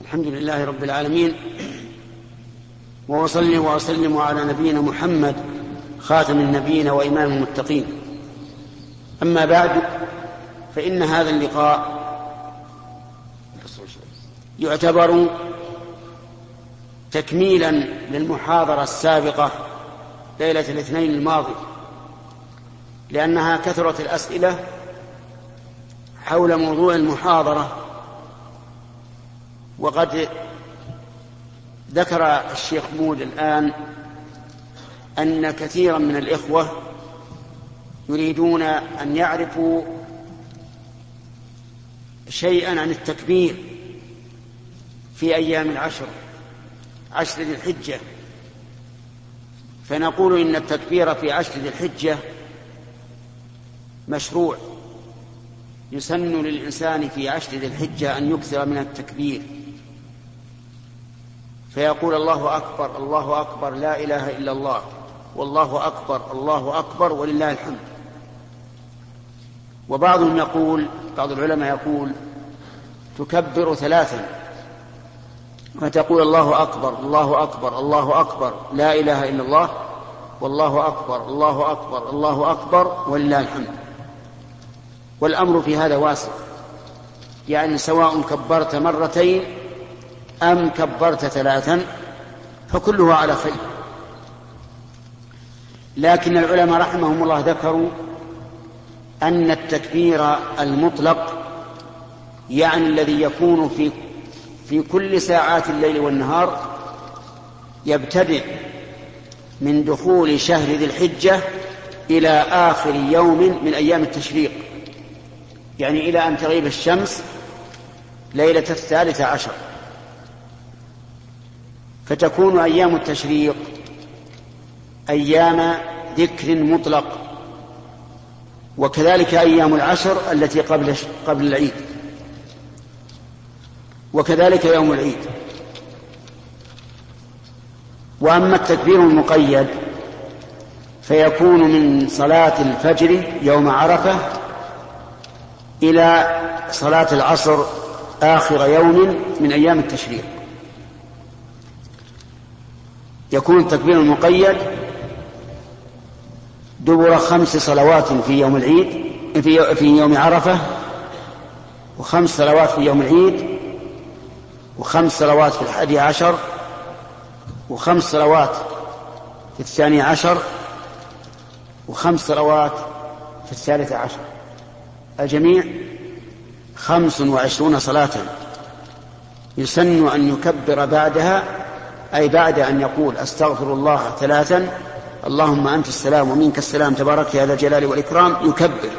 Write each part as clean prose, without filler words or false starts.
الحمد لله رب العالمين، وأصلي وأسلم على نبينا محمد خاتم النبيين وإمام المتقين. أما بعد، فإن هذا اللقاء يعتبر تكميلا للمحاضرة السابقة ليلة الاثنين الماضي، لأنها كثرت الأسئلة حول موضوع المحاضرة. وقد ذكر الشيخ مود الآن أن كثيرا من الإخوة يريدون أن يعرفوا شيئا عن التكبير في أيام عشر ذي الحجة. فنقول إن التكبير في عشر ذي الحجة مشروع، يسن للإنسان في عشر ذي الحجة أن يكثر من التكبير، فيقول الله أكبر الله أكبر لا إله إلا الله، والله أكبر الله أكبر ولله الحمد. وبعضهم يقول، بعض العلماء يقول تكبر ثلاثا، فتقول الله أكبر الله أكبر الله أكبر لا إله إلا الله، والله أكبر الله أكبر الله أكبر ولله الحمد. والأمر في هذا واسع، يعني سواء كبرت مرتين أم كبرت ثلاثا فكله على خير. لكن العلماء رحمهم الله ذكروا أن التكبير المطلق، يعني الذي يكون في كل ساعات الليل والنهار، يبتدئ من دخول شهر ذي الحجة إلى آخر يوم من أيام التشريق، يعني إلى أن تغيب الشمس ليلة 13، فتكون أيام التشريق أيام ذكر مطلق، وكذلك أيام العشر التي قبل العيد، وكذلك يوم العيد. وأما التكبير المقيد فيكون من صلاة الفجر يوم عرفة إلى صلاة العصر آخر يوم من أيام التشريق. يكون التكبير المقيد دبر 5 صلوات في يوم العيد في يوم عرفة، و5 صلوات في يوم العيد، و5 صلوات في 11، و5 صلوات في 12، و5 صلوات في 13. الجميع 25 صلاة. يسن أن يكبر بعدها، أي بعد أن يقول أستغفر الله 3، اللهم أنت السلام ومنك السلام تبارك يا ذا الجلال والإكرام، يكبر.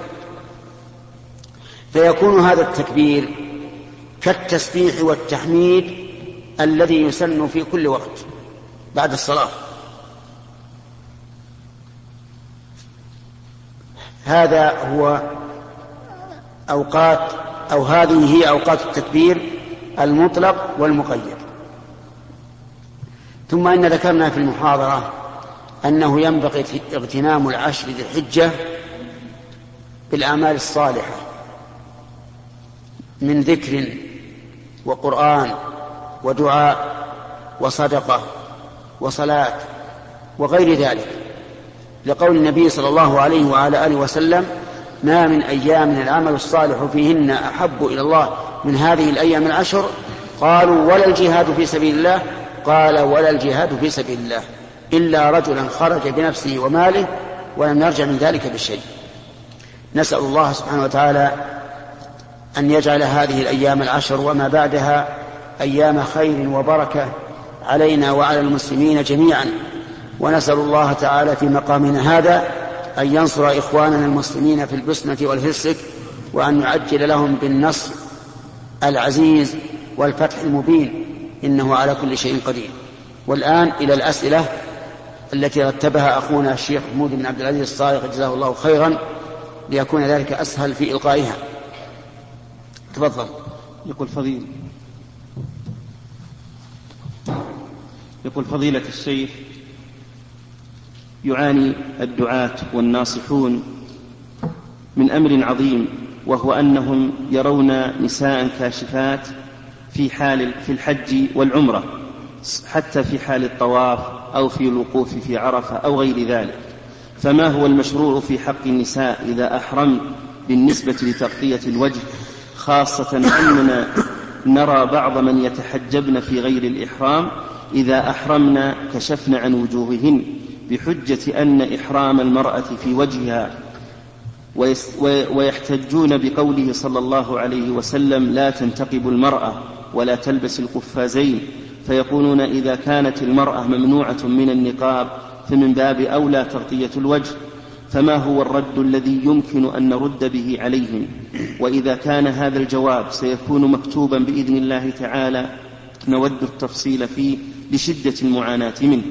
فيكون هذا التكبير كالتسبيح والتحميد الذي يسن في كل وقت بعد الصلاة. هذا هو هذه هي أوقات التكبير المطلق والمقيد. ثم إن ذكرنا في المحاضرة أنه ينبغي اغتنام العشر ذي الحجة بالأعمال الصالحة من ذكر وقرآن ودعاء وصدقة وصلاة وغير ذلك، لقول النبي صلى الله عليه وعلى آله وسلم: ما من أيام العمل الصالح فيهن أحب إلى الله من هذه الأيام العشر. قالوا: ولا الجهاد في سبيل الله؟ قال: ولا الجهاد في سبيل الله إلا رجلا خرج بنفسه وماله ولم يرجع من ذلك بشيء. نسأل الله سبحانه وتعالى أن يجعل هذه الأيام العشر وما بعدها أيام خير وبركة علينا وعلى المسلمين جميعا. ونسأل الله تعالى في مقامنا هذا أن ينصر إخواننا المسلمين في البوسنة والهرسك، وأن يعجل لهم بالنصر العزيز والفتح المبين، إنه على كل شيء قدير. والآن إلى الأسئلة التي رتبها أخونا الشيخ محمود بن عبد العزيز الصالح جزاه الله خيرا، ليكون ذلك أسهل في إلقائها. تفضل. يقول فضيلة الشيخ: يعاني الدعاة والناصحون من أمر عظيم، وهو أنهم يرون نساء كاشفات في الحج والعمرة، حتى في حال الطواف أو في الوقوف في عرفة أو غير ذلك. فما هو المشروع في حق النساء إذا أحرمن بالنسبة لتغطية الوجه، خاصة أننا نرى بعض من يتحجبن في غير الإحرام إذا أحرمن كشفن عن وجوههن بحجة أن إحرام المرأة في وجهها، ويحتجون بقوله صلى الله عليه وسلم: لا تنتقب المرأة ولا تلبس القفازين، فيقولون إذا كانت المرأة ممنوعة من النقاب فمن باب أولى تغطية الوجه. فما هو الرد الذي يمكن أن نرد به عليهم؟ وإذا كان هذا الجواب سيكون مكتوبا بإذن الله تعالى نود التفصيل فيه لشدة المعاناة منه.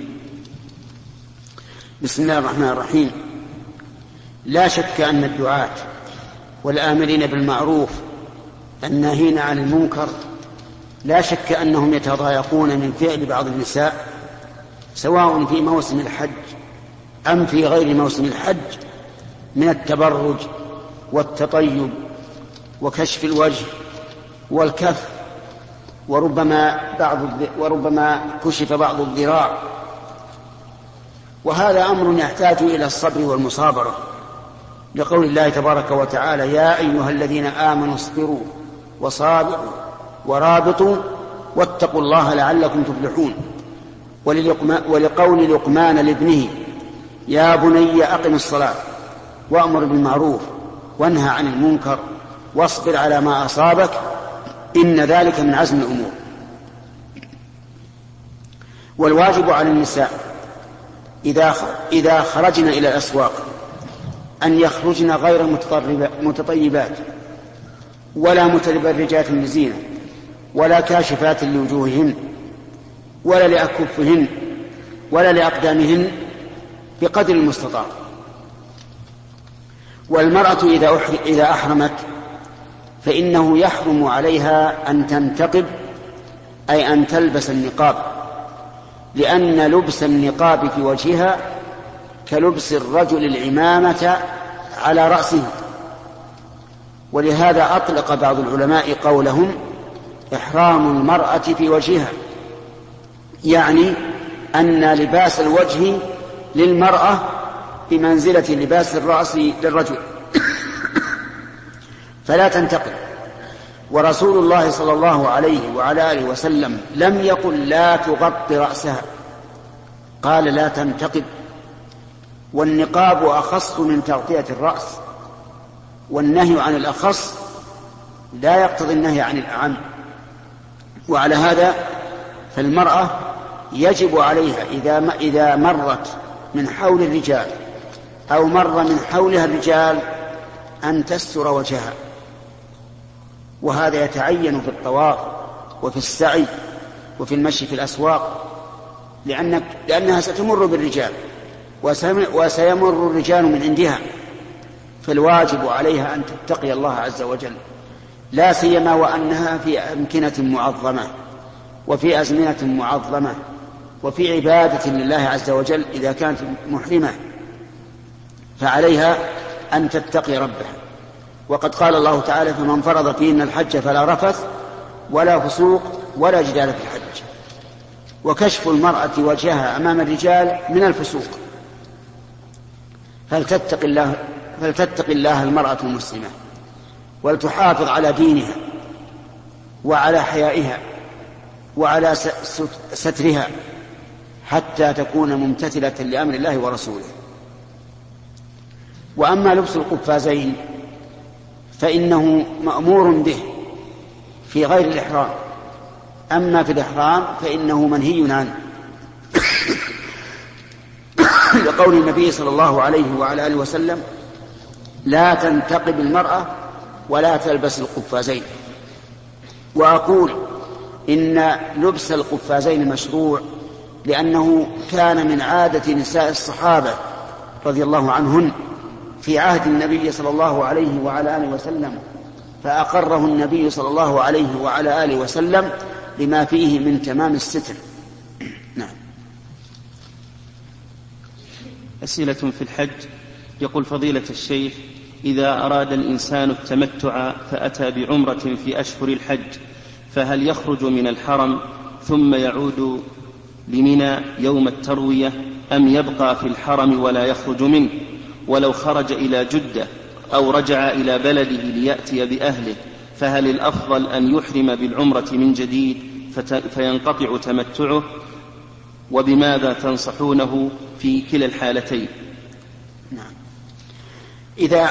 بسم الله الرحمن الرحيم. لا شك أن الدعاة والآمرين بالمعروف الناهين عن المنكر لا شك أنهم يتضايقون من فعل بعض النساء، سواء في موسم الحج أم في غير موسم الحج، من التبرج والتطيب وكشف الوجه والكف، وربما كشف بعض الذراع. وهذا أمر يحتاج إلى الصبر والمصابرة، لقول الله تبارك وتعالى: يا أيها الذين آمنوا اصبروا وصابروا ورابطوا واتقوا الله لعلكم تفلحون. ولقول لقمان لابنه: يا بني أقم الصلاة وأمر بالمعروف وانهى عن المنكر واصبر على ما أصابك إن ذلك من عزم الأمور. والواجب على النساء إذا خرجن إلى الأسواق أن يخرجن غير متطيبات ولا متبرجات بزينة ولا كاشفات لوجوههن ولا لأكفهن ولا لأقدامهن بقدر المستطاع. والمرأة إذا أحرمت فإنه يحرم عليها أن تنتقب، أي أن تلبس النقاب، لأن لبس النقاب في وجهها كلبس الرجل العمامة على رأسه. ولهذا أطلق بعض العلماء قولهم: إحرام المرأة في وجهها، يعني أن لباس الوجه للمرأة بمنزلة لباس الرأس للرجل فلا تنتقب. ورسول الله صلى الله عليه وعلى آله وسلم لم يقل لا تغطي رأسها، قال لا تنتقب. والنقاب أخص من تغطية الرأس، والنهي عن الأخص لا يقتضي النهي عن الأعم. وعلى هذا فالمرأة يجب عليها إذا مرت من حول الرجال أو مر من حولها الرجال أن تستر وجهها. وهذا يتعين في الطواف وفي السعي وفي المشي في الأسواق، لأنها ستمر بالرجال وسيمر الرجال من عندها، فالواجب عليها أن تتقي الله عز وجل، لا سيما وأنها في أمكنة معظمة وفي أزمنة معظمة وفي عبادة لله عز وجل. إذا كانت محرمة فعليها أن تتقي ربها. وقد قال الله تعالى: فمن فرض فيهن الحج فلا رفث ولا فسوق ولا جدال في الحج. وكشف المرأة وجهها أمام الرجال من الفسوق. فلتتق الله المرأة المسلمة ولتحافظ على دينها وعلى حيائها وعلى سترها حتى تكون ممتثلة لأمر الله ورسوله. وأما لبس القفازين فإنه مأمور به في غير الإحرام، أما في الإحرام فإنه منهي عنه لقول النبي صلى الله عليه وعلى آله وسلم: لا تنتقب المرأة ولا تلبس القفازين. وأقول إن لبس القفازين مشروع لأنه كان من عادة نساء الصحابة رضي الله عنهن في عهد النبي صلى الله عليه وعلى آله وسلم، فأقره النبي صلى الله عليه وعلى آله وسلم لما فيه من تمام الستر. نعم. أسئلة في الحج. يقول فضيلة الشيخ: إذا أراد الإنسان التمتع فأتى بعمرة في أشهر الحج فهل يخرج من الحرم ثم يعود لمنى يوم التروية أم يبقى في الحرم ولا يخرج منه؟ ولو خرج إلى جدة أو رجع إلى بلده ليأتي بأهله فهل الأفضل أن يحرم بالعمرة من جديد فينقطع تمتعه؟ وبماذا تنصحونه في كلا الحالتين؟ نعم. إذا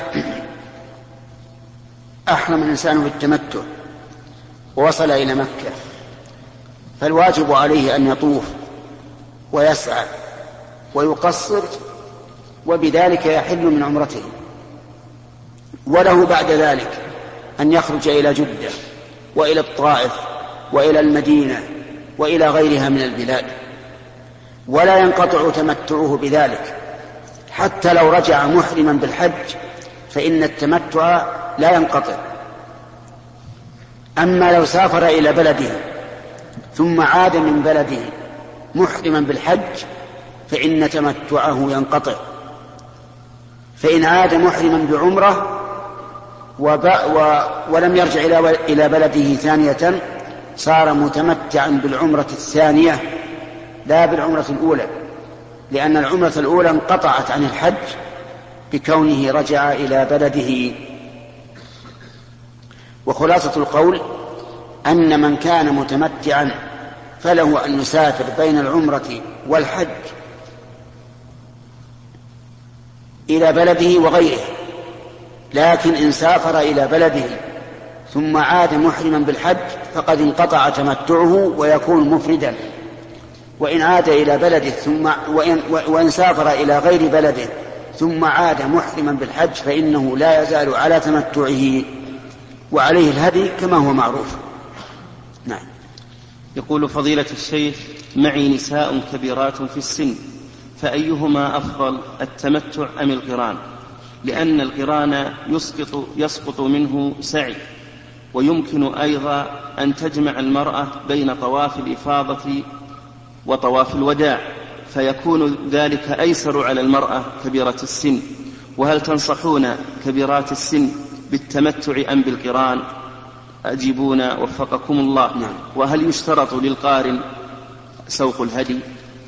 أحرم الإنسان بالتمتع ووصل إلى مكة فالواجب عليه أن يطوف ويسعى ويقصر، وبذلك يحل من عمرته. وله بعد ذلك أن يخرج إلى جدة وإلى الطائف وإلى المدينة وإلى غيرها من البلاد، ولا ينقطع تمتعه بذلك. حتى لو رجع محرما بالحج فإن التمتع لا ينقطع. أما لو سافر إلى بلده ثم عاد من بلده محرما بالحج فإن تمتعه ينقطع. فإن عاد محرما بعمرة ولم يرجع إلى بلده ثانية صار متمتعا بالعمرة الثانية لا بالعمرة الأولى، لأن العمرة الأولى انقطعت عن الحج بكونه رجع إلى بلده. وخلاصة القول أن من كان متمتعا فله أن يسافر بين العمرة والحج إلى بلده وغيره، لكن إن سافر إلى بلده ثم عاد محرما بالحج فقد انقطع تمتعه ويكون مفردا. وإن عاد إلى بلده وإن سافر إلى غير بلده ثم عاد محرما بالحج فإنه لا يزال على تمتعه وعليه الهدي كما هو معروف. نعم. يقول فضيلة الشيخ: معي نساء كبيرات في السن، فأيهما أفضل، التمتع أم القران؟ لأن القران يسقط منه سعي، ويمكن أيضا أن تجمع المرأة بين طواف الإفاضة وطواف الوداع، فيكون ذلك أيسر على المرأة كبيرة السن. وهل تنصحون كبيرات السن بالتمتع أم بالقران؟ أجيبونا وفقكم الله. نعم. وهل يشترط للقارن سوق الهدي؟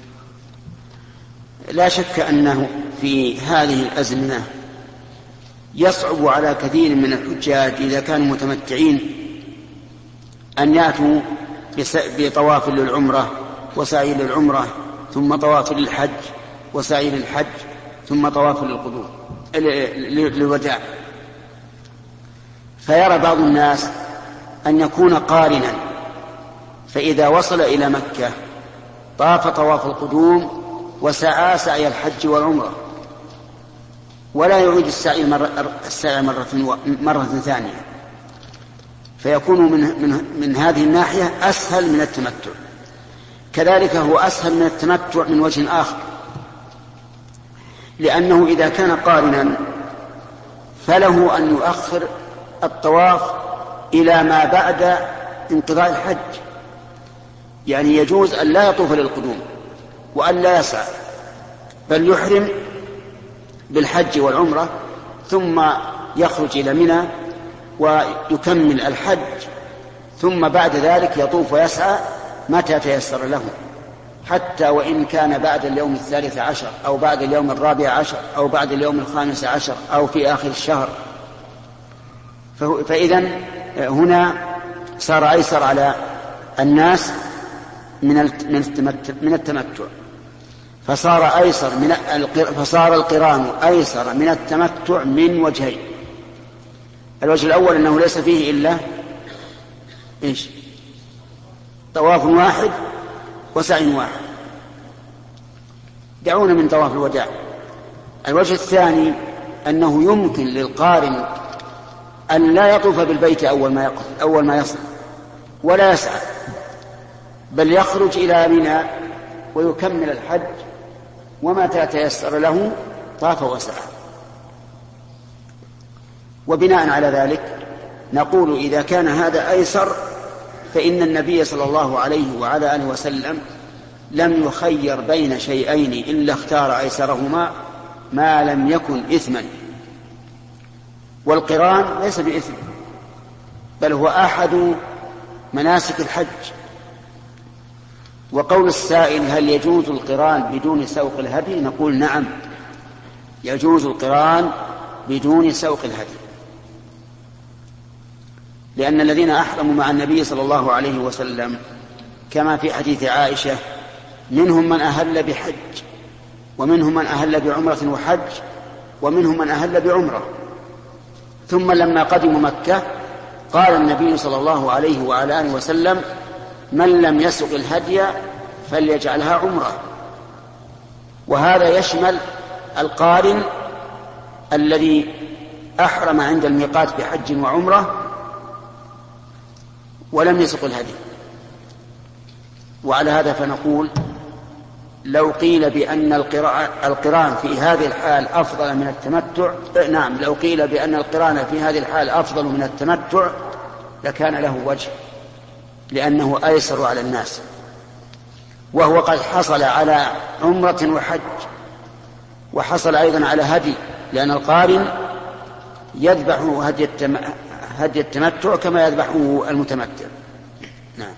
لا شك أنه في هذه الأزمنة يصعب على كثير من الحجاج إذا كانوا متمتعين أن يأتوا بطواف للعمرة وسعي للعمرة ثم طواف للحج وسعي للحج ثم طواف للوداع. فيرى بعض الناس أن يكون قارنا، فإذا وصل إلى مكة طاف طواف القدوم وسعى سعي الحج والعمرة ولا يعيد السعي مرة ثانية، فيكون من هذه الناحية أسهل من التمتع. كذلك هو أسهل من التمتع من وجه آخر، لأنه إذا كان قارنا فله أن يؤخر الطواف إلى ما بعد انقضاء الحج، يعني يجوز أن لا يطوف للقدوم وأن لا يسعى، بل يحرم بالحج والعمرة ثم يخرج إلى منى ويكمل الحج، ثم بعد ذلك يطوف ويسعى متى تيسر له، حتى وإن كان بعد اليوم 13 أو بعد اليوم 14 أو بعد اليوم 15 أو في آخر الشهر. فإذن هنا صار أيسر على الناس من التمتع، فصار القران أيسر من التمتع من وجهين. الوجه الأول أنه ليس فيه إلا طواف واحد وسعي واحد، دعونا من طواف الوداع. الوجه الثاني أنه يمكن للقارن أن لا يطوف بالبيت أول ما يصل ولا يسعى، بل يخرج إلى منى ويكمل الحج، ومتى تيسر له طاف وسعى. وبناء على ذلك نقول إذا كان هذا أيسر فإن النبي صلى الله عليه وعلى آله وسلم لم يخير بين شيئين إلا اختار أيسرهما ما لم يكن إثما. والقران ليس بإثم، بل هو أحد مناسك الحج. وقول السائل هل يجوز القران بدون سوق الهدي؟ نقول نعم، يجوز القران بدون سوق الهدي، لأن الذين أحرموا مع النبي صلى الله عليه وسلم كما في حديث عائشة منهم من أهل بحج، ومنهم من أهل بعمرة وحج، ومنهم من أهل بعمرة. ثم لما قدموا مكة قال النبي صلى الله عليه وعلى آله وسلم من لم يسق الهدي فليجعلها عمرة. وهذا يشمل القارن الذي أحرم عند الميقات بحج وعمرة ولم يسق الهدي. وعلى هذا فنقول لو قيل بأن القران في هذه الحال أفضل من التمتع، نعم، لو قيل بأن القران في هذه الحال أفضل من التمتع لكان له وجه، لأنه أيسر على الناس، وهو قد حصل على عمرة وحج، وحصل أيضا على هدي، لأن القارن يذبح هدي التمتع كما يذبحه المتمتع. نعم.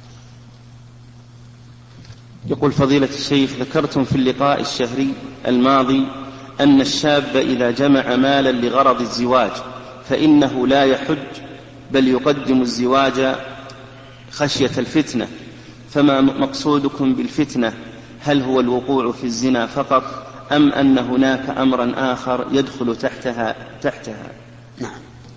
يقول فضيلة الشيخ ذكرتم في اللقاء الشهري الماضي أن الشاب إذا جمع مالا لغرض الزواج فإنه لا يحج بل يقدم الزواج خشية الفتنة، فما مقصودكم بالفتنة؟ هل هو الوقوع في الزنا فقط أم أن هناك أمرا آخر يدخل تحتها؟ نعم،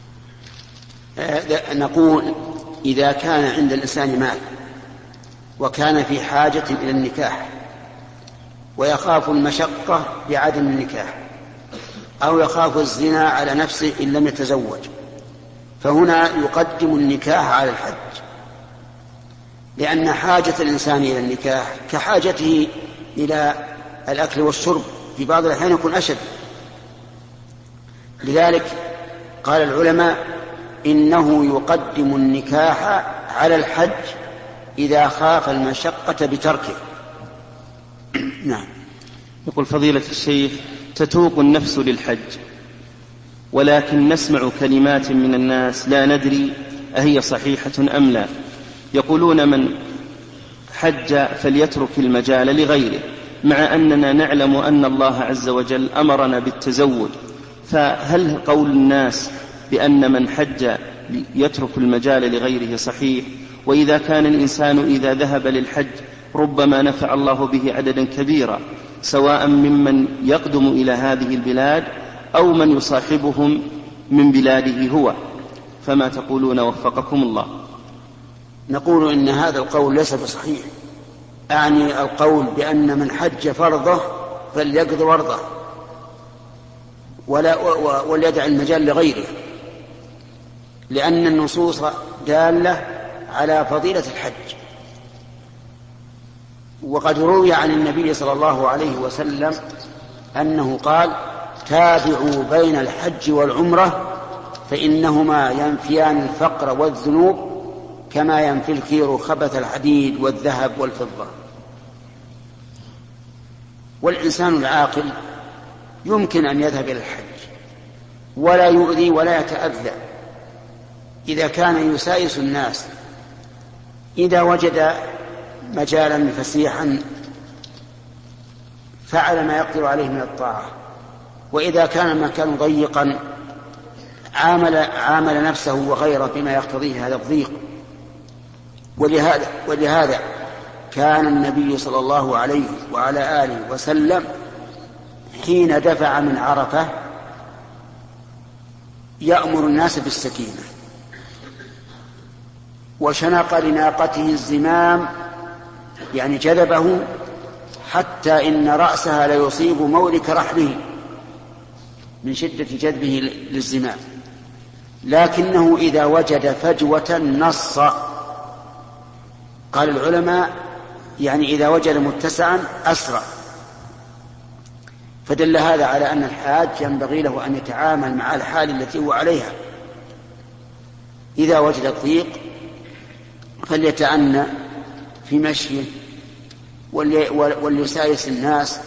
نقول إذا كان عند الإنسان مال وكان في حاجة إلى النكاح ويخاف المشقة بعدم النكاح أو يخاف الزنا على نفسه إن لم يتزوج، فهنا يقدم النكاح على الحج، لأن حاجة الإنسان إلى النكاح كحاجته إلى الأكل والشرب، في بعض الأحيان يكون أشد. لذلك قال العلماء إنه يقدم النكاح على الحج إذا خاف المشقة بتركه. نعم. يقول فضيلة الشيخ تتوق النفس للحج، ولكن نسمع كلمات من الناس لا ندري أهي صحيحة أم لا، يقولون من حج فليترك المجال لغيره، مع أننا نعلم أن الله عز وجل أمرنا بالتزوج، فهل قول الناس بأن من حج يترك المجال لغيره صحيح؟ وإذا كان الإنسان إذا ذهب للحج ربما نفع الله به عددا كبيرا سواء ممن يقدم إلى هذه البلاد أو من يصاحبهم من بلاده هو، فما تقولون وفقكم الله؟ نقول إن هذا القول ليس بصحيح، أعني القول بأن من حج فرضه فليقضي ورضه وليدع المجال لغيره، لأن النصوص دالة على فضيلة الحج. وقد روي عن النبي صلى الله عليه وسلم أنه قال تابعوا بين الحج والعمرة فإنهما ينفيان الفقر والذنوب كما ينفي الكير خبث الحديد والذهب والفضة. والإنسان العاقل يمكن أن يذهب إلى الحج ولا يؤذي ولا يتأذى إذا كان يسايس الناس، إذا وجد مجالا فسيحا فعل ما يقدر عليه من الطاعة، وإذا كان المكان ضيقا عامل نفسه وغيره بما يقتضيه هذا الضيق. ولهذا كان النبي صلى الله عليه وعلى آله وسلم حين دفع من عرفة يأمر الناس بالسكينة، وشنق لناقته الزمام يعني جذبه حتى إن رأسها ليصيب مولك رحله من شدة جذبه للزمام، لكنه إذا وجد فجوة نص. قال العلماء يعني إذا وجد متسعا أسرع، فدل هذا على أن الحاج ينبغي له أن يتعامل مع الحال التي هو عليها، إذا وجد الضيق فليتأنى في مشيه وليسايس الناس،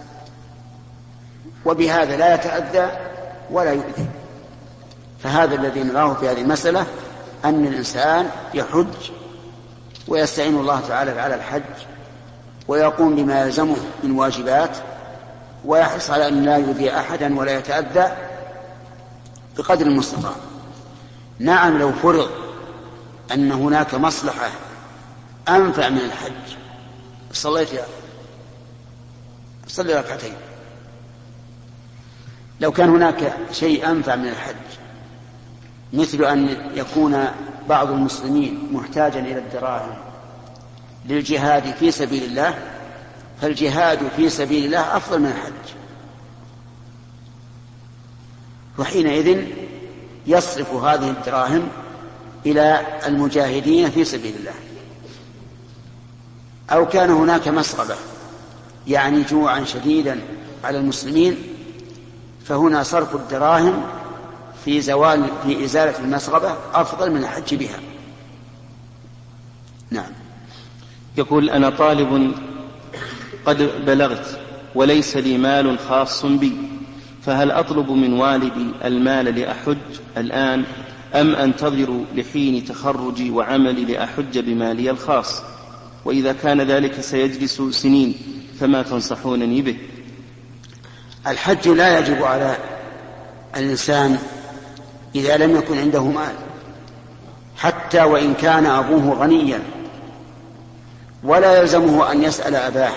وبهذا لا يتأذى ولا يؤذي. فهذا الذي نراه في هذه المسألة أن الإنسان يحج ويستعين الله تعالى على الحج ويقوم بما يلزمه من واجبات، ويحرص على أن لا يؤذي أحدا ولا يتأذى بقدر المستطاع. نعم، لو فرض أن هناك مصلحة أنفع من الحج، صلي ركعتين. لو كان هناك شيء أنفع من الحج، مثل أن يكون بعض المسلمين محتاجا إلى الدراهم للجهاد في سبيل الله، فالجهاد في سبيل الله أفضل من الحج، وحينئذ يصرف هذه الدراهم إلى المجاهدين في سبيل الله. أو كان هناك مسغبة يعني جوعا شديدا على المسلمين، فهنا صرف الدراهم في إزالة المسغبة أفضل من الحج بها. نعم. يقول: أنا طالب قد بلغت وليس لي مال خاص بي، فهل أطلب من والدي المال لأحج الآن أم أنتظر لحين تخرجي وعملي لأحج بمالي الخاص؟ وإذا كان ذلك سيجلس سنين فما تنصحونني به؟ الحج لا يجب على الإنسان إذا لم يكن عنده مال، حتى وإن كان أبوه غنيا، ولا يلزمه أن يسأل أباه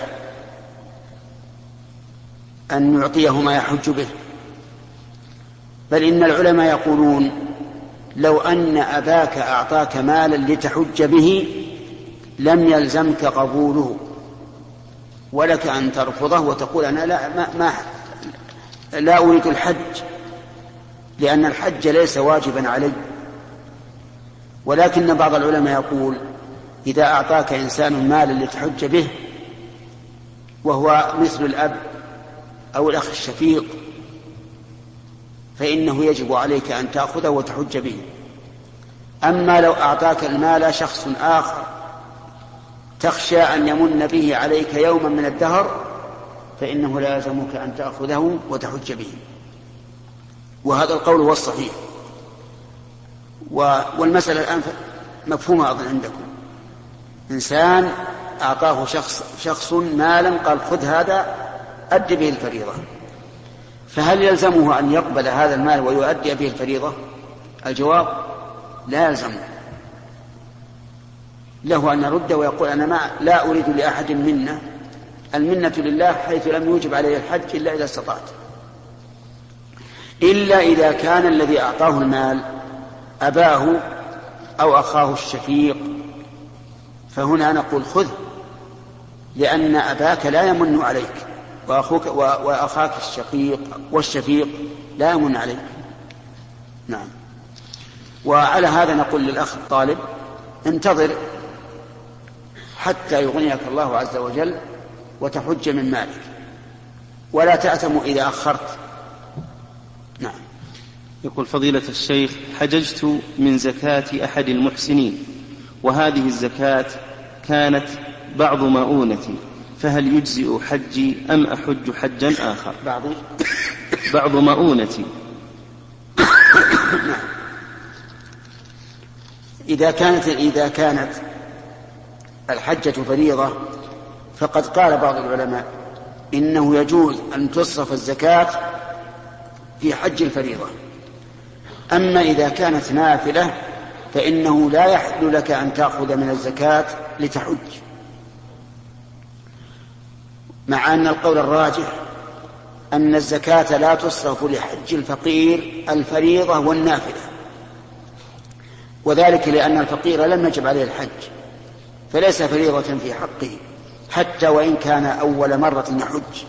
أن يعطيه ما يحج به، بل إن العلماء يقولون: لو أن أباك أعطاك مالا لتحج به لم يلزمك قبوله، ولك أن ترفضه وتقول: أنا لا أريد الحج، لأن الحج ليس واجبا علي. ولكن بعض العلماء يقول: إذا أعطاك إنسان مالا لتحج به وهو مثل الأب أو الأخ الشفيق، فإنه يجب عليك أن تأخذه وتحج به. أما لو أعطاك المال شخص آخر تخشى أن يمن به عليك يوما من الدهر، فإنه لا يلزمك أن تأخذه وتحج به. وهذا القول هو الصحيح. والمسألة الآن مفهومة أظن عندكم. إنسان أعطاه شخص مالا قال: خذ هذا أدي به الفريضة، فهل يلزمه أن يقبل هذا المال ويؤدي به الفريضة؟ الجواب: لا يلزمه، له أن يرد ويقول: أنا لا أريد لأحد منة، المنة لله، حيث لم يوجب عليه الحج إلا إذا استطعت، إلا إذا كان الذي أعطاه المال أباه أو أخاه الشفيق، فهنا نقول: خذ، لأن أباك لا يمن عليك، وأخاك والشفيق لا يمن عليك. نعم. وعلى هذا نقول للأخ الطالب: انتظر حتى يغنيك الله عز وجل وتحج من مالك، ولا تأثم إذا أخرت. نعم. يقول: فضيلة الشيخ، حججت من زكاة أحد المحسنين، وهذه الزكاة كانت بعض مؤونتي، فهل يجزئ حجي أم أحج حجا آخر؟ بعض مؤونتي. إذا كانت الحجة فريضة، فقد قال بعض العلماء إنه يجوز أن تصرف الزكاة في حج الفريضة. أما إذا كانت نافلة فإنه لا يحل لك أن تأخذ من الزكاة لتحج، مع أن القول الراجح أن الزكاة لا تصرف لحج الفقير الفريضة والنافلة، وذلك لأن الفقير لم يجب عليه الحج، فليس فريضة في حقه حتى وإن كان أول مرة يحج.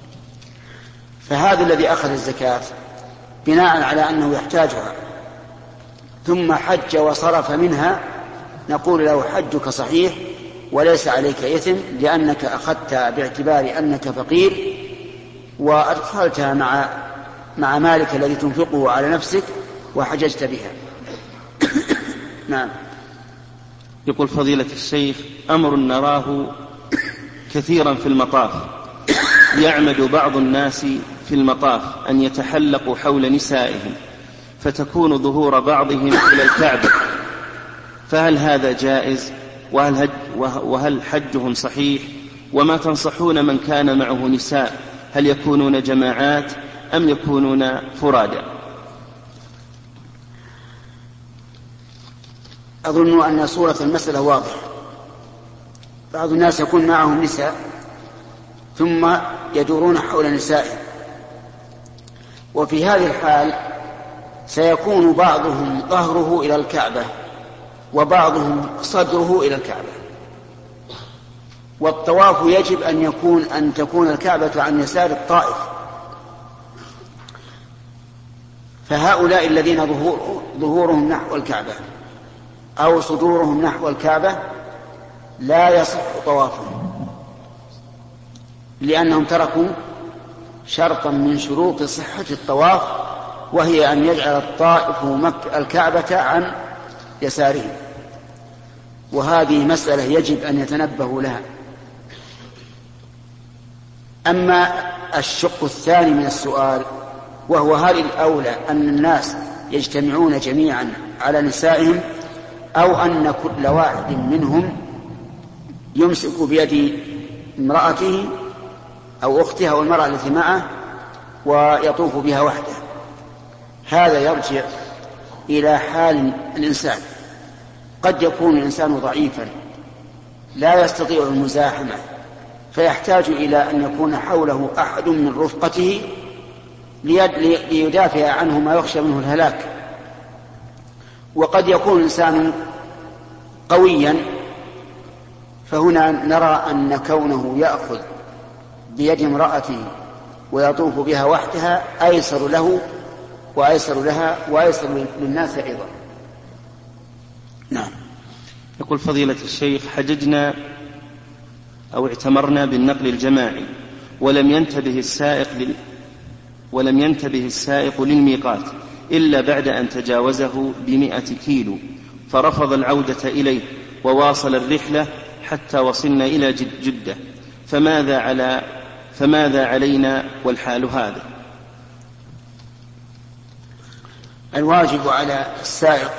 فهذا الذي أخذ الزكاة بناء على أنه يحتاجها ثم حج وصرف منها، نقول له: حجك صحيح وليس عليك إثم، لأنك أخذت باعتبار أنك فقير وأدخلتها مع مالك الذي تنفقه على نفسك وحججت بها. نعم. يقول: فضيلة الشيخ، أمر نراه كثيرا في المطاف، يعمد بعض الناس في المطاف أن يتحلقوا حول نسائهم فتكون ظهور بعضهم إلى الكعبة، فهل هذا جائز وهل حجهم صحيح؟ وما تنصحون من كان معه نساء، هل يكونون جماعات أم يكونون فرادى؟ أظن أن صورة المسألة واضحة. بعض الناس يكون معهم نساء ثم يدورون حول نسائهم، وفي هذه الحال سيكون بعضهم ظهره إلى الكعبة وبعضهم صدره إلى الكعبة، والطواف يجب أن تكون الكعبة عن يسار الطائف. فهؤلاء الذين ظهورهم نحو الكعبة أو صدورهم نحو الكعبة لا يصح طوافهم، لأنهم تركوا شرطا من شروط صحة الطواف، وهي أن يجعل الطائف الكعبة عن يسارهم، وهذه مسألة يجب أن يتنبهوا لها. أما الشق الثاني من السؤال، وهو هل الأولى أن الناس يجتمعون جميعا على نسائهم أو أن كل واحد منهم يمسك بيد امرأته أو أختها أو المرأة التي معه ويطوف بها وحده؟ هذا يرجع إلى حال الإنسان. قد يكون الإنسان ضعيفا لا يستطيع المزاحمة، فيحتاج إلى أن يكون حوله أحد من رفقته ليدافع عنه ما يخشى منه الهلاك. وقد يكون الإنسان قويا، فهنا نرى أن كونه يأخذ بيد امرأته ويطوف بها وحدها أيسر له وأيسر لها وأيسر للناس أيضا. نعم. يقول فضيلة الشيخ: حججنا أو اعتمرنا بالنقل الجماعي ولم ينتبه السائق للميقات إلا بعد أن تجاوزه ب100 كيلو، فرفض العودة إليه وواصل الرحلة حتى وصلنا إلى جدة، فماذا علينا والحال هذا؟ الواجب على السائق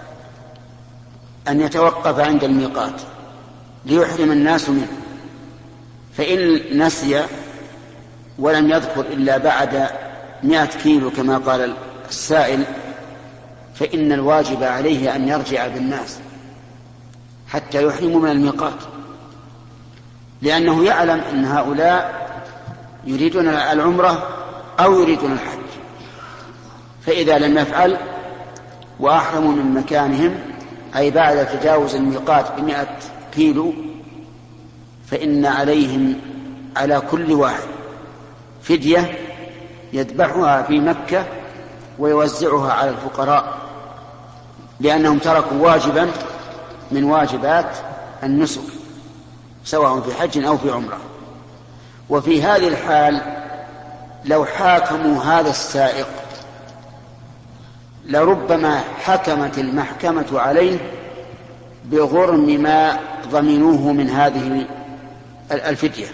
أن يتوقف عند الميقات ليحرم الناس منه، فإن نسي ولم يذكر إلا بعد 100 كيلو كما قال السائل، فإن الواجب عليه أن يرجع بالناس حتى يحرموا من الميقات، لأنه يعلم أن هؤلاء يريدون العمرة أو يريدون الحج، فإذا لم يفعل وأحرموا من مكانهم أي بعد تجاوز الميقات ب100 كيلو، فإن عليهم على كل واحد فدية يذبحها في مكة ويوزعها على الفقراء، لأنهم تركوا واجبا من واجبات النسك سواء في حج أو في عمرة. وفي هذه الحال لو حاكموا هذا السائق لربما حكمت المحكمة عليه بغرم ما ضمنوه من هذه الفدية،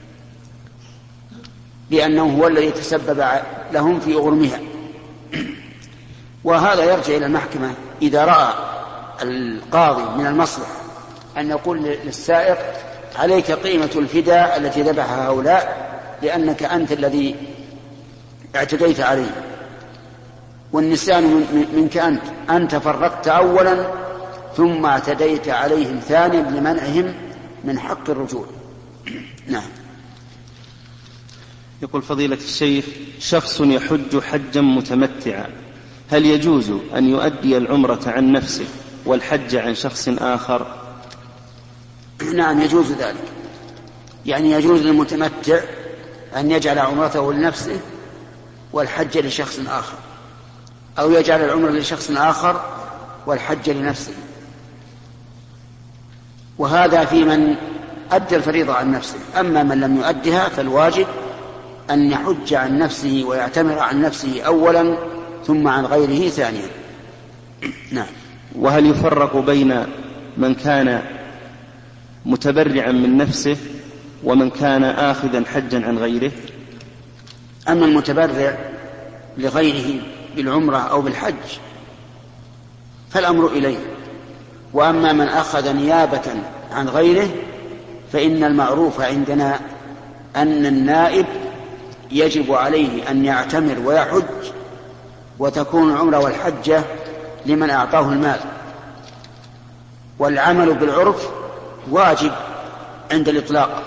لأنه هو الذي تسبب لهم في غرمها. وهذا يرجع إلى المحكمة إذا رأى القاضي من المصلحة أن يقول للسائق: عليك قيمة الفداء التي ذبحها هؤلاء، لأنك أنت الذي اعتديت عليه، والنسيان منك أنت فرطت أولا ثم اعتديت عليهم ثانيا لمنعهم من حق الرجوع. نعم. يقول فضيلة الشيخ: شخص يحج حجا متمتعا، هل يجوز أن يؤدي العمرة عن نفسه والحج عن شخص آخر؟ نعم، يجوز ذلك. يعني يجوز للمتمتع أن يجعل عمرته لنفسه والحج لشخص آخر، أو يجعل العمرة لشخص آخر والحج لنفسه، وهذا في من أدى الفريضة عن نفسه. أما من لم يؤدها فالواجب أن يحج عن نفسه ويعتمر عن نفسه أولا ثم عن غيره ثانيا. نعم. وهل يفرق بين من كان متبرعا من نفسه ومن كان آخذا حجا عن غيره؟ أما المتبرع لغيره بالعمرة أو بالحج فالأمر إليه، وأما من أخذ نيابة عن غيره فإن المعروف عندنا أن النائب يجب عليه أن يعتمر ويحج، وتكون العمرة والحجة لمن أعطاه المال، والعمل بالعرف واجب عند الإطلاق،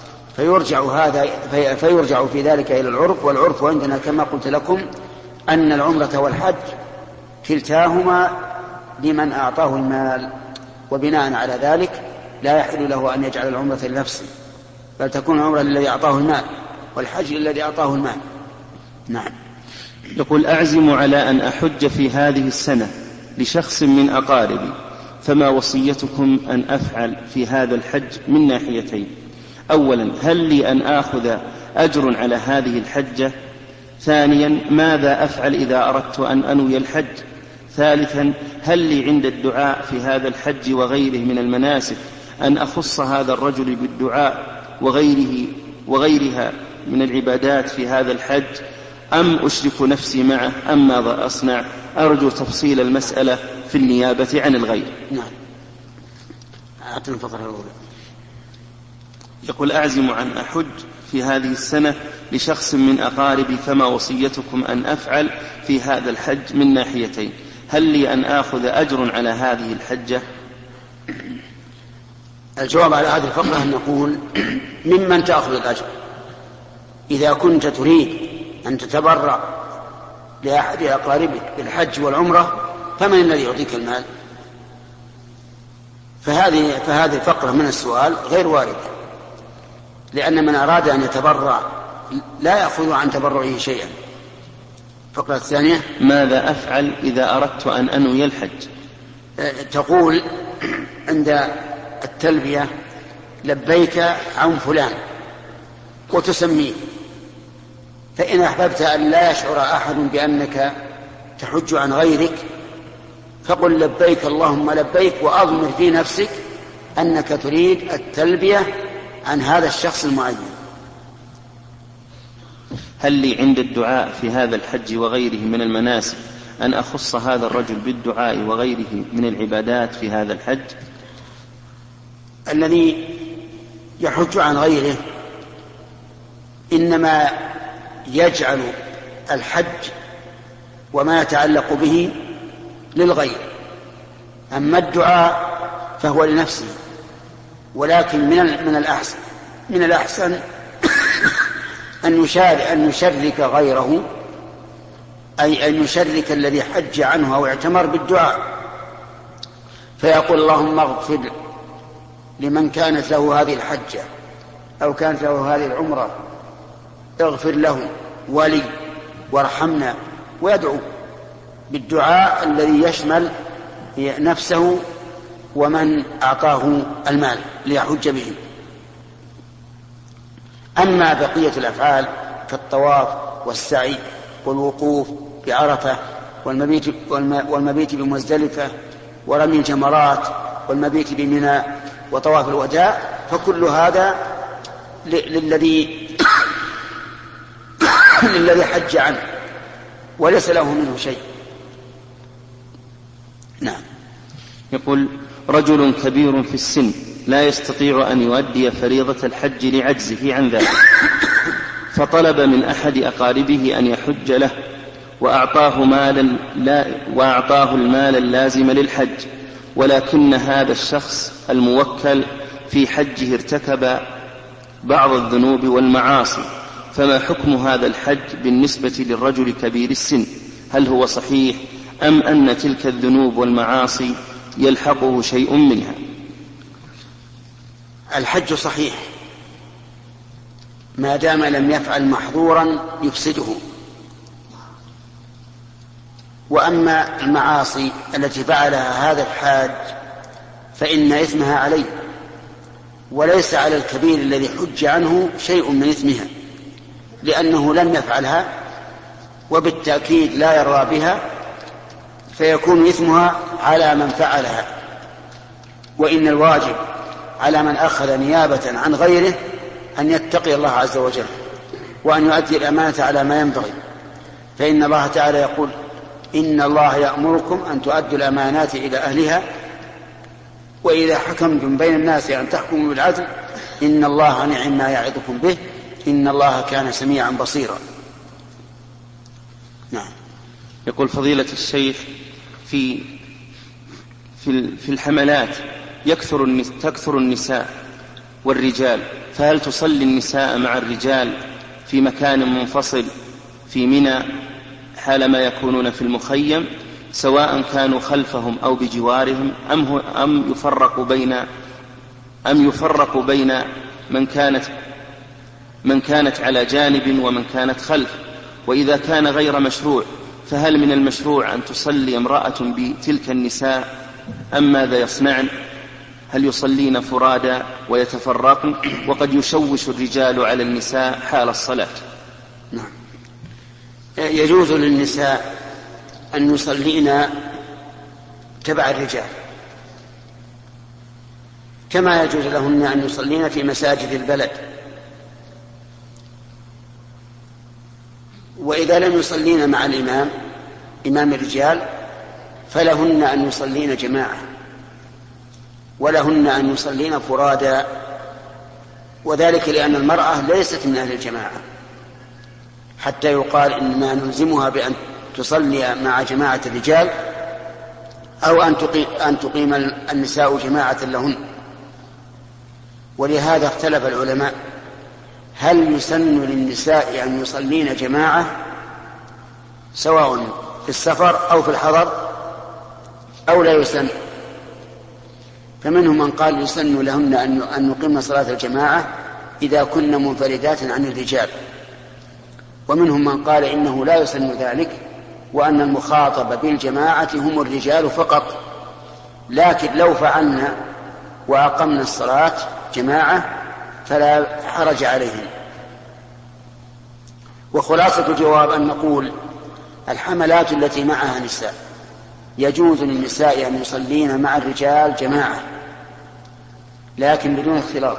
فيرجع في ذلك إلى العرف. والعرف عندنا كما قلت لكم أن العمرة والحج كلتاهما لمن أعطاه المال، وبناء على ذلك لا يحل له أن يجعل العمرة لنفسه، بل تكون العمرة للذي أعطاه المال والحج للذي أعطاه المال. نعم. يقول: أعزم على أن أحج في هذه السنة لشخص من أقاربي، فما وصيتكم أن أفعل في هذا الحج من ناحيتين؟ أولا، هل لي أن آخذ أجر على هذه الحجة؟ ثانيا، ماذا أفعل إذا أردت أن أنوي الحج؟ ثالثا، هل لي عند الدعاء في هذا الحج وغيره من المناسك أن أخص هذا الرجل بالدعاء وغيرها من العبادات في هذا الحج، أم أشرك نفسي معه، أم ماذا أصنع؟ أرجو تفصيل المسألة في النيابة عن الغير. نعم. أعطنا الفقرة الأولى. يقول: أعزم أن أحج في هذه السنة لشخص من أقاربي، فما وصيتكم أن أفعل في هذا الحج من ناحيتين؟ هل لي أن آخذ أجر على هذه الحجة؟ الجواب على هذه الفقرة أن نقول: ممن تأخذ الأجر. إذا كنت تريد أن تتبرع لأحد أقاربك بالحج والعمرة فمن الذي يعطيك المال؟ فهذه الفقرة من السؤال غير واردة، لأن من أراد أن يتبرع لا يأخذ عن تبرعه شيئا. الفقرة الثانية: ماذا أفعل إذا أردت أن أنوي الحج؟ تقول عند التلبية: لبيك عن فلان، وتسميه. فإن أحببت أن لا يشعر أحد بأنك تحج عن غيرك فقل: لبيك اللهم لبيك، وأضمر في نفسك أنك تريد التلبية عن هذا الشخص المعين. هل لي عند الدعاء في هذا الحج وغيره من المناسك أن أخص هذا الرجل بالدعاء وغيره من العبادات في هذا الحج؟ الذي يحج عن غيره إنما يجعل الحج وما يتعلق به للغير، أما الدعاء فهو لنفسه. ولكن من الأحسن أن يشرك غيره، أي أن يشرك الذي حج عنه أو اعتمر بالدعاء، فيقول: اللهم اغفر لمن كانت له هذه الحجة أو كانت له هذه العمرة، اغفر له ولي وارحمنا، ويدعو بالدعاء الذي يشمل نفسه ومن أعطاه المال ليحج به. أما بقية الأفعال كالطواف والسعي والوقوف بعرفة والمبيت بمزدلفة ورمي الجمرات والمبيت بمنى وطواف الوداع، فكل هذا للذي حج عنه وليس له منه شيء. نعم. يقول: رجل كبير في السن لا يستطيع أن يؤدي فريضة الحج لعجزه عن ذلك، فطلب من أحد أقاربه أن يحج له، وأعطاه المال اللازم للحج، ولكن هذا الشخص الموكل في حجه ارتكب بعض الذنوب والمعاصي، فما حكم هذا الحج بالنسبة للرجل كبير السن؟ هل هو صحيح أم أن تلك الذنوب والمعاصي يلحقه شيء منها؟ الحج صحيح ما دام لم يفعل محظورا يفسده. وأما المعاصي التي فعلها هذا الحاج فإن إثمها عليه، وليس على الكبير الذي حج عنه شيء من إثمها، لأنه لم يفعلها وبالتأكيد لا يرضى بها، فيكون إثمها على من فعلها. وإن الواجب على من أخذ نيابة عن غيره أن يتقي الله عز وجل وأن يؤدي الأمانة على ما ينبغي، فإن الله تعالى يقول: إن الله يأمركم أن تؤدوا الأمانات إلى أهلها وإذا حكمتم بين الناس أن تحكموا بالعدل إن الله نعم ما يعظكم به إن الله كان سميعا بصيرا. نعم. يقول فضيلة الشيخ في الحملات تكثر النساء والرجال، فهل تصلي النساء مع الرجال في مكان منفصل في منى حال ما يكونون في المخيم، سواء كانوا خلفهم أو بجوارهم، أم يفرق بين من كانت على جانب ومن كانت خلف؟ وإذا كان غير مشروع فهل من المشروع أن تصلي امرأة بتلك النساء أم ماذا يصنعن؟ هل يصلين فرادى ويتفرقن وقد يشوش الرجال على النساء حال الصلاة؟ نعم. يجوز للنساء أن يصلين تبع الرجال كما يجوز لهن أن يصلين في مساجد البلد، وإذا لم يصلين مع إمام الرجال فلهن أن يصلين جماعة ولهن أن يصلين فرادى، وذلك لأن المرأة ليست من أهل الجماعة حتى يقال إنما نلزمها بأن تصلي مع جماعة الرجال أو أن تقيم النساء جماعة لهن. ولهذا اختلف العلماء هل يسن للنساء أن يصلين جماعة سواء في السفر أو في الحضر أو لا يسن؟ فمنهم من قال يسن لهن أن يقيمن صلاة الجماعة إذا كن منفردات عن الرجال، ومنهم من قال إنه لا يسن ذلك وأن المخاطب بالجماعة هم الرجال فقط، لكن لو فعلنا وأقمنا الصلاة جماعة فلا حرج عليهم. وخلاصة الجواب أن نقول الحملات التي معها نساء يجوز للنساء أن يصلين مع الرجال جماعة لكن بدون اختلاط،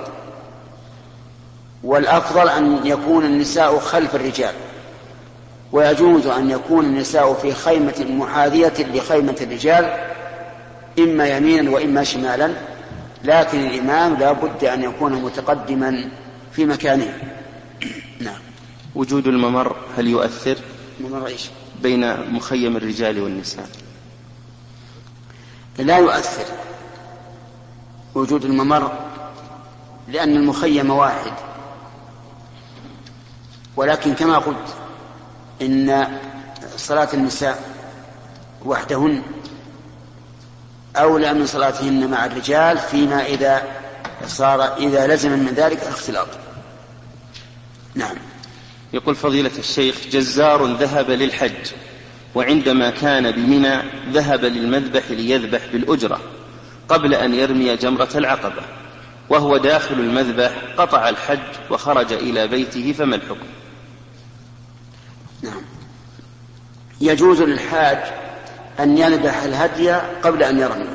والأفضل أن يكون النساء خلف الرجال، ويجوز أن يكون النساء في خيمة محاذية لخيمة الرجال إما يمينا وإما شمالا، لكن الإمام لا بد أن يكون متقدما في مكانه. نعم. وجود الممر هل يؤثر بين مخيم الرجال والنساء؟ لا يؤثر وجود الممر لأن المخيم واحد، ولكن كما قلت إن صلاة النساء وحدهن أولى من صلاتهن مع الرجال فيما إذا لزم من ذلك الاختلاط. نعم. يقول فضيلة الشيخ جزار ذهب للحج وعندما كان بمنى ذهب للمذبح ليذبح بالأجرة قبل أن يرمي جمرة العقبة، وهو داخل المذبح قطع الحج وخرج إلى بيته، فما الحكم؟ نعم. يجوز للحاج أن يذبح الهدي قبل أن يرمي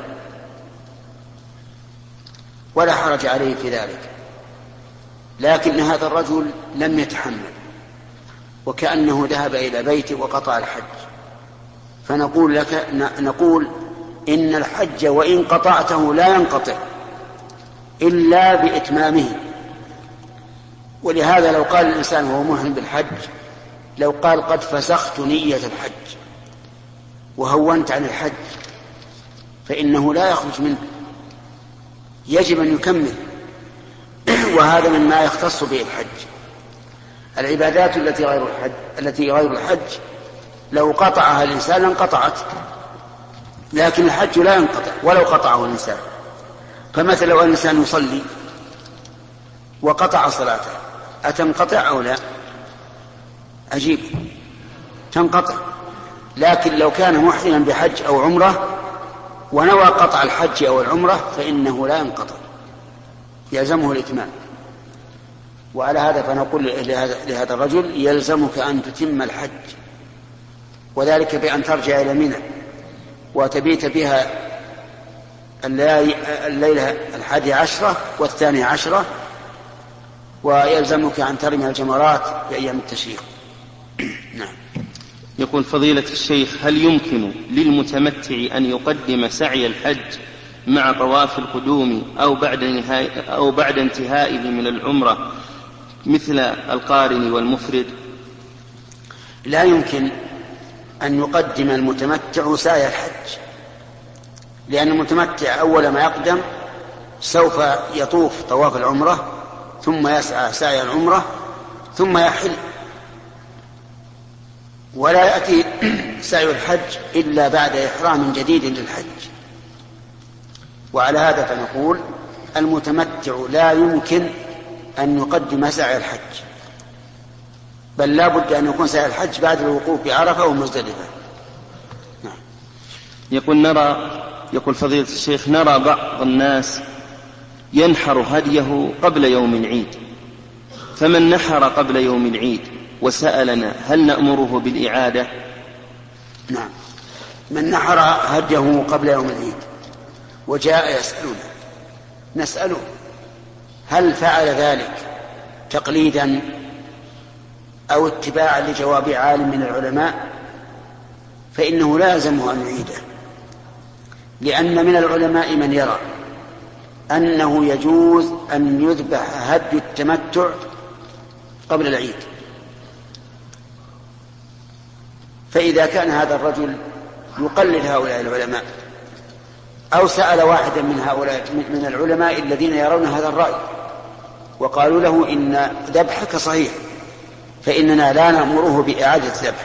ولا حرج عليه في ذلك، لكن هذا الرجل لم يتحمل وكأنه ذهب إلى بيته وقطع الحج، نقول إن الحج وإن قطعته لا ينقطع إلا بإتمامه. ولهذا لو قال الإنسان وهو محرم بالحج، لو قال قد فسخت نية الحج وهونت عن الحج فإنه لا يخرج منه، يجب أن يكمل. وهذا مما يختص به الحج. العبادات التي غير الحج لو قطعها الإنسان لانقطعت، لكن الحج لا ينقطع ولو قطعه الإنسان. فمثلا لو الإنسان يصلي وقطع صلاته أتنقطع أو لا؟ أجيب تنقطع. لكن لو كان محرما بحج أو عمرة ونوى قطع الحج أو العمرة فإنه لا ينقطع، يلزمه الإتمام. وعلى هذا فنقول لهذا الرجل يلزمك أن تتم الحج، وذلك بأن ترجع إلى منى وتبيت بها الليلة 11 و12، ويلزمك أن ترمي الجمرات في أيام التشريق. نعم. يقول فضيلة الشيخ هل يمكن للمتمتع أن يقدم سعي الحج مع طواف القدوم أو بعد انتهائه من العمرة مثل القارن والمفرد؟ لا يمكن أن يقدم المتمتع سعي الحج، لأن المتمتع أول ما يقدم سوف يطوف طواف العمرة ثم يسعى سعي العمرة ثم يحل، ولا يأتي سعي الحج إلا بعد إحرام جديد للحج. وعلى هذا فنقول المتمتع لا يمكن أن يقدم سعي الحج، بل لا بد أن يكون سعي الحج بعد الوقوف بعرفة ومزدلفة. نعم. يقول فضيلة الشيخ: نرى بعض الناس ينحر هديه قبل يوم العيد، فمن نحر قبل يوم العيد وسألنا هل نأمره بالإعادة؟ نعم، من نحر هديه قبل يوم العيد وجاء يسألنا نسأله هل فعل ذلك تقليدا أو اتباعا لجواب عالم من العلماء، فإنه لازمه أن يعيده، لأن من العلماء من يرى أنه يجوز أن يذبح هدي التمتع قبل العيد. فإذا كان هذا الرجل يقلد هؤلاء العلماء أو سأل واحدا من هؤلاء من العلماء الذين يرون هذا الرأي وقالوا له إن ذبحك صحيح، فإننا لا نأمره بإعادة ذبح.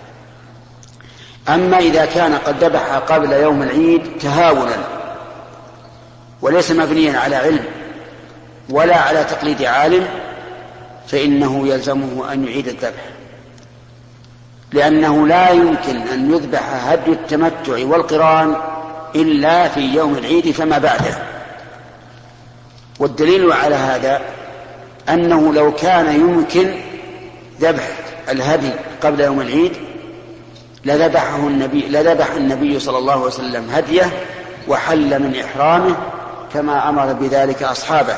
أما إذا كان قد ذبح قبل يوم العيد تهاونا وليس مبنيا على علم ولا على تقليد عالم، فإنه يلزمه أن يعيد الذبح، لأنه لا يمكن أن يذبح هدي التمتع والقران إلا في يوم العيد فما بعده. والدليل على هذا أنه لو كان يمكن ذبح الهدي قبل يوم العيد لذبح النبي صلى الله عليه وسلم هديه وحل من إحرامه كما أمر بذلك أصحابه،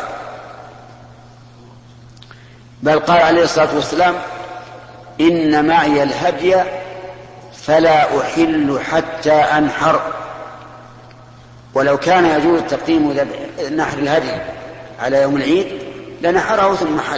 بل قال عليه الصلاة والسلام: إن معي الهدي فلا أحل حتى أنحر. ولو كان يجوز تقديم نحر الهدي على يوم العيد لنحره ثم حل.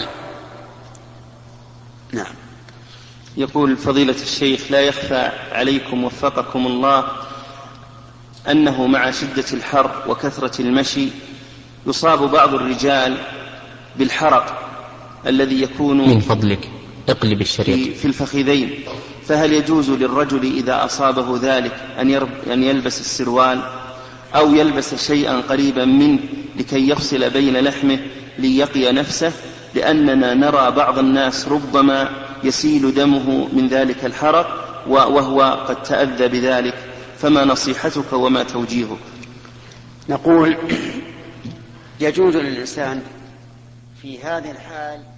نعم. يقول فضيلة الشيخ: لا يخفى عليكم وفقكم الله أنه مع شدة الحر وكثرة المشي يصاب بعض الرجال بالحرق الذي يكون من فضلك اقلب الشريط في الفخذين، فهل يجوز للرجل إذا أصابه ذلك أن يلبس السروال أو يلبس شيئا قريبا منه لكي يفصل بين لحمه ليقي نفسه، لأننا نرى بعض الناس ربما يسيل دمه من ذلك الحرق وهو قد تأذى بذلك، فما نصيحتك وما توجيهك؟ نقول يجوز للإنسان في هذه الحال